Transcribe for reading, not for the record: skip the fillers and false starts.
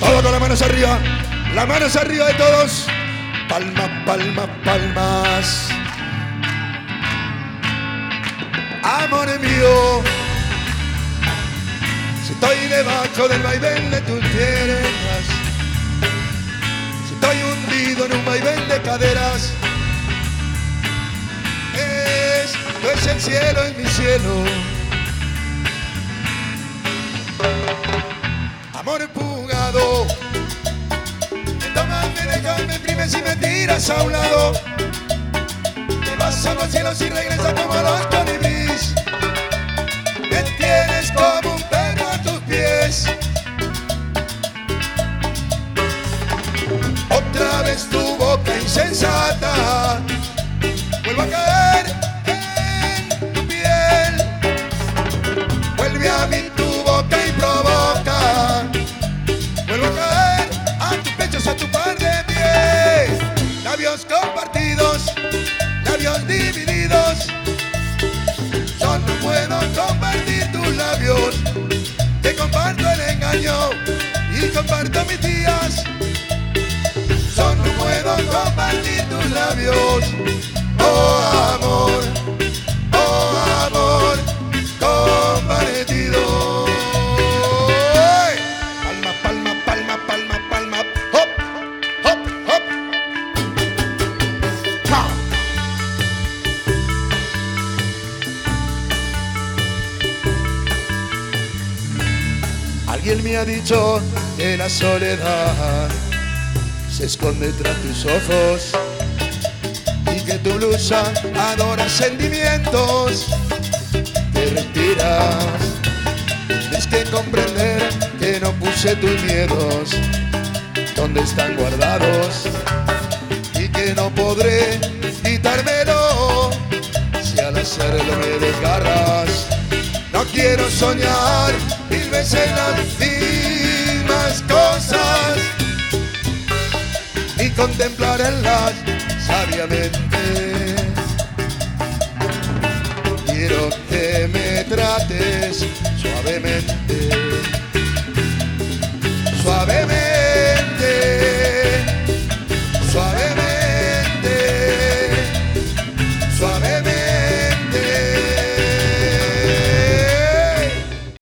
Todos con las manos arriba de todos. Palmas, palmas, palmas. Amor mío, si estoy debajo del vaivén de tus piernas, si estoy hundido en un vaivén de caderas, esto es el cielo y mi cielo. Amor empujado, me dejas, me primes y me tiras a un lado. Te vas a los cielos y regresas como los colibríes. Me tienes como un perro a tus pies. Otra vez tu boca insensata vuelvo a caer en tu piel. Vuelve a mí tu boca y provoca. Vuelvo a caer a tus pechos, a tu par de pies. Labios compartidos, labios divididos. Yo no puedo compartir tus labios. Te comparto el engaño y comparto mis días. Yo no puedo compartir tus labios. Oh amor compartido. Palma, palma, palma, palma, palma. Hop, hop, hop. Ha. Alguien me ha dicho que la soledad se esconde tras tus ojos y que tu blusa adora sentimientos que respiras. Tienes que comprender que no puse tus miedos donde están guardados y que no podré quitármelo si al hacerlo me desgarras. No quiero soñar mil veces las mismas cosas y contemplarlas sabiamente. Quiero que me trates suavemente.